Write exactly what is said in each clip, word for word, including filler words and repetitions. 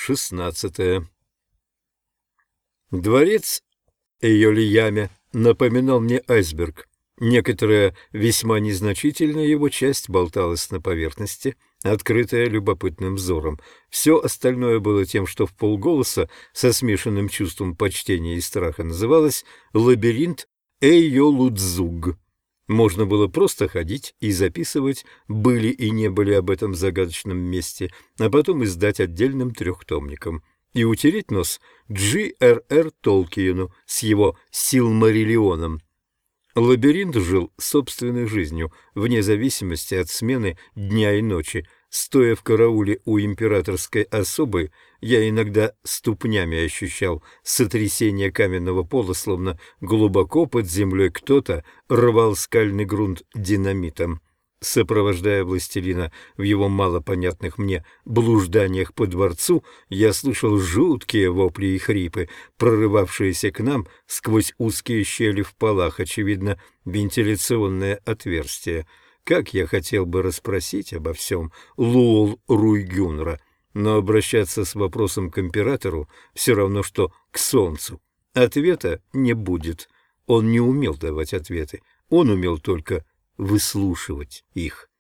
шестнадцатое. Дворец Эйолияме напоминал мне айсберг. Некоторая весьма незначительная его часть болталась на поверхности, открытая любопытным взором. Все остальное было тем, что вполголоса, со смешанным чувством почтения и страха, называлось «Лабиринт Эйолудзуг». Можно было просто ходить и записывать, были и не были об этом загадочном месте, а потом издать отдельным трехтомником. И утереть нос Джи Р Р Толкиену с его «Силмариллионом». Лабиринт жил собственной жизнью, вне зависимости от смены дня и ночи. Стоя в карауле у императорской особы, я иногда ступнями ощущал сотрясение каменного пола, словно глубоко под землей кто-то рвал скальный грунт динамитом. Сопровождая властелина в его малопонятных мне блужданиях по дворцу, я слышал жуткие вопли и хрипы, прорывавшиеся к нам сквозь узкие щели в полах, очевидно, вентиляционное отверстие. Как я хотел бы расспросить обо всем Луол Руйгюнра, но обращаться с вопросом к императору все равно, что к солнцу. Ответа не будет. Он не умел давать ответы, он умел только выслушивать их.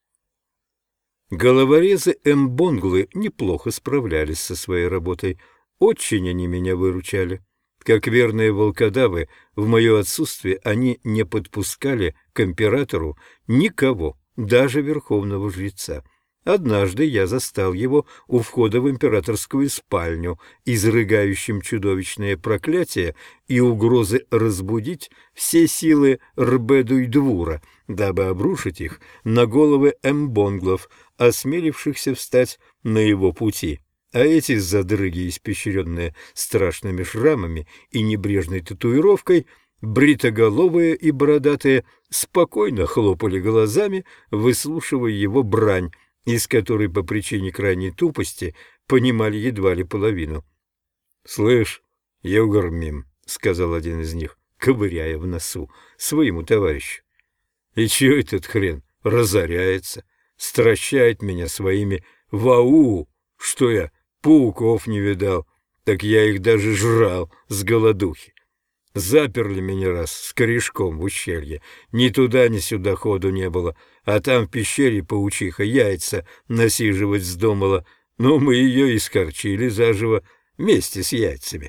Головорезы Мбонглы неплохо справлялись со своей работой. Очень они меня выручали. Как верные волкодавы, в мое отсутствие они не подпускали к императору никого, даже верховного жреца. Однажды я застал его у входа в императорскую спальню, изрыгающим чудовищное проклятие и угрозы разбудить все силы Рбедуй-Двура, дабы обрушить их на головы Мбонглов, осмелившихся встать на его пути. А эти задрыги, испещренные страшными шрамами и небрежной татуировкой, бритоголовые и бородатые, спокойно хлопали глазами, выслушивая его брань, из которой по причине крайней тупости понимали едва ли половину. — Слышь, Югар-Мим, — сказал один из них, ковыряя в носу своему товарищу, — и чё этот хрен разоряется, стращает меня своими «вау», что я пауков не видал, так я их даже жрал с голодухи. Заперли меня раз с корешком в ущелье, ни туда, ни сюда ходу не было, а там в пещере паучиха яйца насиживать вздумала, но мы ее и скорчили заживо вместе с яйцами.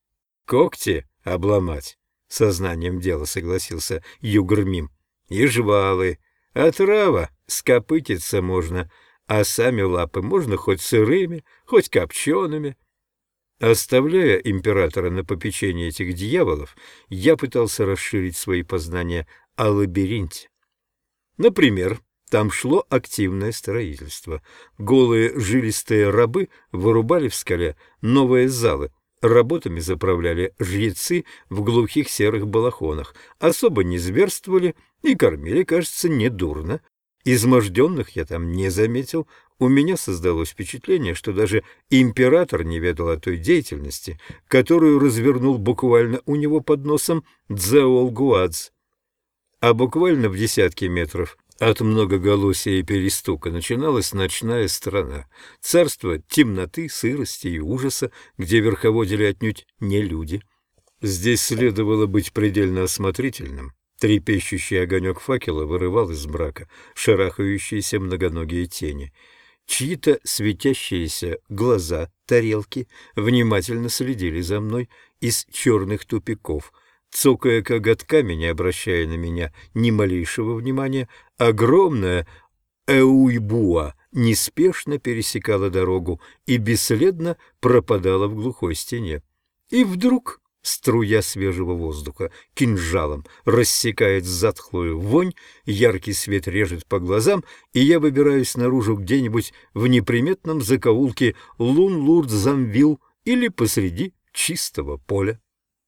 Когти обломать, сознанием дела согласился Югр-Мим, и жвалы, а трава скопытиться можно, а сами лапы можно хоть сырыми, хоть копчеными. Оставляя императора на попечение этих дьяволов, я пытался расширить свои познания о лабиринте. Например, там шло активное строительство. Голые жилистые рабы вырубали в скале новые залы. Работами заправляли жрецы в глухих серых балахонах, особо не зверствовали и кормили, кажется, недурно. Изможденных я там не заметил. У меня создалось впечатление, что даже император не ведал о той деятельности, которую развернул буквально у него под носом Дзеол-Гуадз. А буквально в десятке метров от многоголосия и перестука начиналась ночная страна, царство темноты, сырости и ужаса, где верховодили отнюдь не люди. Здесь следовало быть предельно осмотрительным. Трепещущий огонек факела вырывал из мрака шарахающиеся многоногие тени. Чьи-то светящиеся глаза, тарелки, внимательно следили за мной из черных тупиков. Цокая коготками, не обращая на меня ни малейшего внимания, огромная Эуйбуа неспешно пересекала дорогу и бесследно пропадала в глухой стене. И вдруг струя свежего воздуха кинжалом рассекает затхлую вонь, яркий свет режет по глазам, и я выбираюсь наружу где-нибудь в неприметном закоулке Лун-Лурд-Замвил или посреди чистого поля.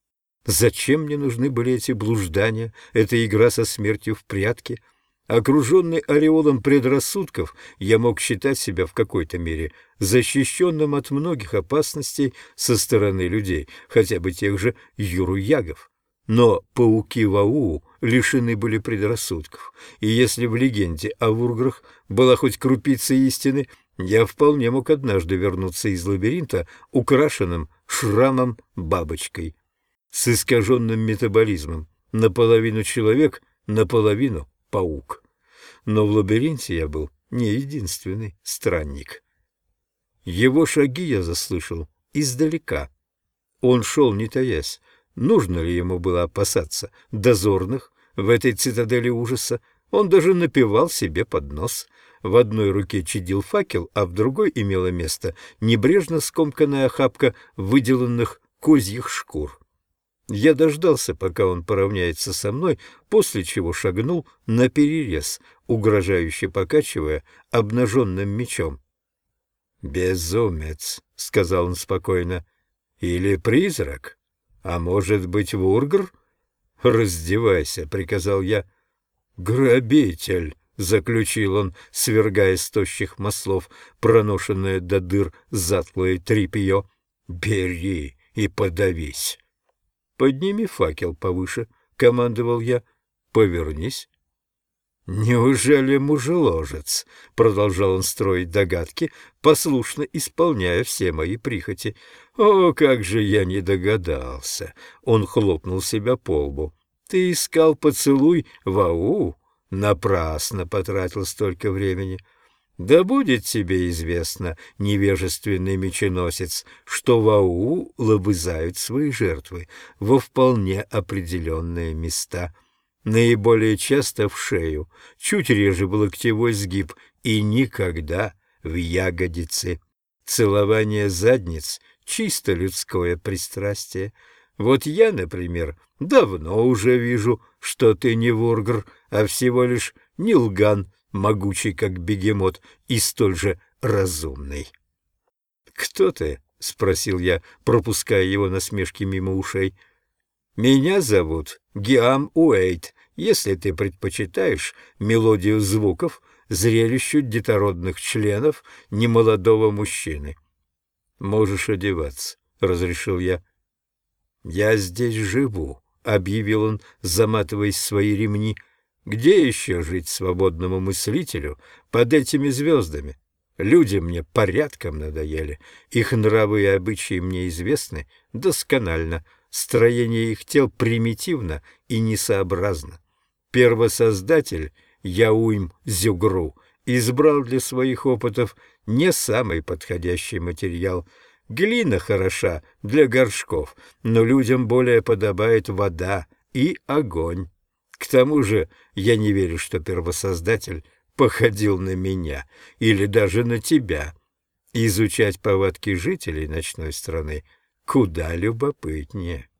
Зачем мне нужны были эти блуждания, эта игра со смертью в прятки? Окруженный ореолом предрассудков, я мог считать себя в какой-то мере защищенным от многих опасностей со стороны людей, хотя бы тех же юруягов. Но пауки Вау лишены были предрассудков, и если в легенде о вурграх была хоть крупица истины, Я вполне мог однажды вернуться из лабиринта украшенным шрамом-бабочкой, с искаженным метаболизмом, наполовину человек, наполовину паук. Но в лабиринте я был не единственный странник. Его шаги я заслышал издалека. Он шел, не таясь. Нужно ли ему было опасаться дозорных в этой цитадели ужаса? Он даже напевал себе под нос. В одной руке чадил факел, а в другой имело место небрежно скомканная охапка выделанных козьих шкур. Я дождался, пока он поравняется со мной, после чего шагнул наперерез, угрожающе покачивая обнаженным мечом. «Безумец», — сказал он спокойно, — «или призрак? А может быть, вургр?» «Раздевайся», — приказал я. «Грабитель», — заключил он, свергая с тощих маслов, проношенное до дыр затлое тряпье. «Бери и подавись». «Подними факел повыше», — командовал я. «Повернись». «Неужели мужеложец?» — продолжал он строить догадки, послушно исполняя все мои прихоти. «О, как же я не догадался!» — он хлопнул себя по лбу. «Ты искал поцелуй в Ау? Напрасно потратил столько времени. Да будет тебе известно, невежественный меченосец, что в Ау лобызают свои жертвы во вполне определенные места». Наиболее часто в шею, чуть реже в локтевой сгиб и никогда в ягодицы. Целование задниц — чисто людское пристрастие. Вот я, например, давно уже вижу, что ты не вургр, а всего лишь нилган, могучий как бегемот и столь же разумный. «Кто ты?» — спросил я, пропуская его насмешки мимо ушей. «Меня зовут Гиам Уэйт, если ты предпочитаешь мелодию звуков зрелищу детородных членов немолодого мужчины». «Можешь одеваться», — разрешил я. «Я здесь живу», — объявил он, заматываясь в свои ремни. «Где еще жить свободному мыслителю под этими звездами? Люди мне порядком надоели, их нравы и обычаи мне известны досконально». Строение их тел примитивно и несообразно. Первосоздатель Яуим Зюгру избрал для своих опытов не самый подходящий материал. Глина хороша для горшков, но людям более подобает вода и огонь. К тому же я не верю, что первосоздатель походил на меня или даже на тебя. Изучать повадки жителей ночной страны куда любопытнее.